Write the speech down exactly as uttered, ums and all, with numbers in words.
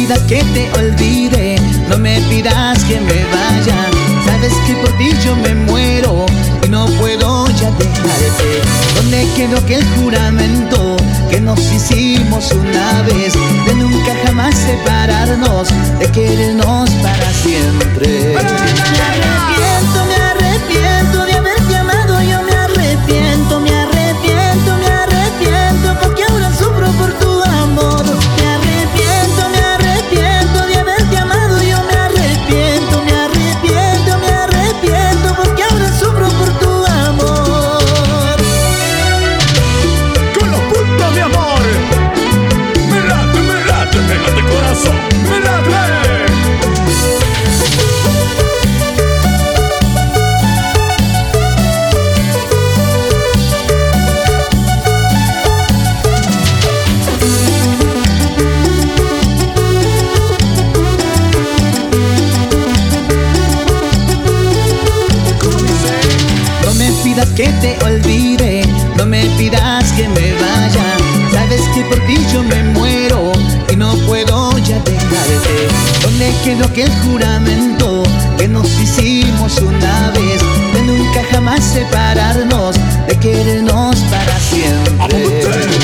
pidas que te olvide, no me pidas que me vaya. Sabes que por ti yo me muero y no puedo ya dejarte. ¿Dónde quedó aquel juramento que nos hicimos una vez, de nunca jamás separarnos, de querernos para siempre? Me arrepiento, me arrepiento de haberte amado, yo me arrepiento, me arrepiento, me arrepiento, porque ahora sufro por tu amor. Me arrepiento, me arrepiento de haberte amado, yo me arrepiento, me arrepiento, me arrepiento, porque ahora sufro por tu amor. Con los puntos de amor, me late, me late, me late corazón, me late. Que te olvide, no me pidas que me vaya. Sabes que por ti yo me muero y no puedo ya dejarte. ¿Dónde quedó aquel juramento que nos hicimos una vez, de nunca jamás separarnos, de querernos para siempre?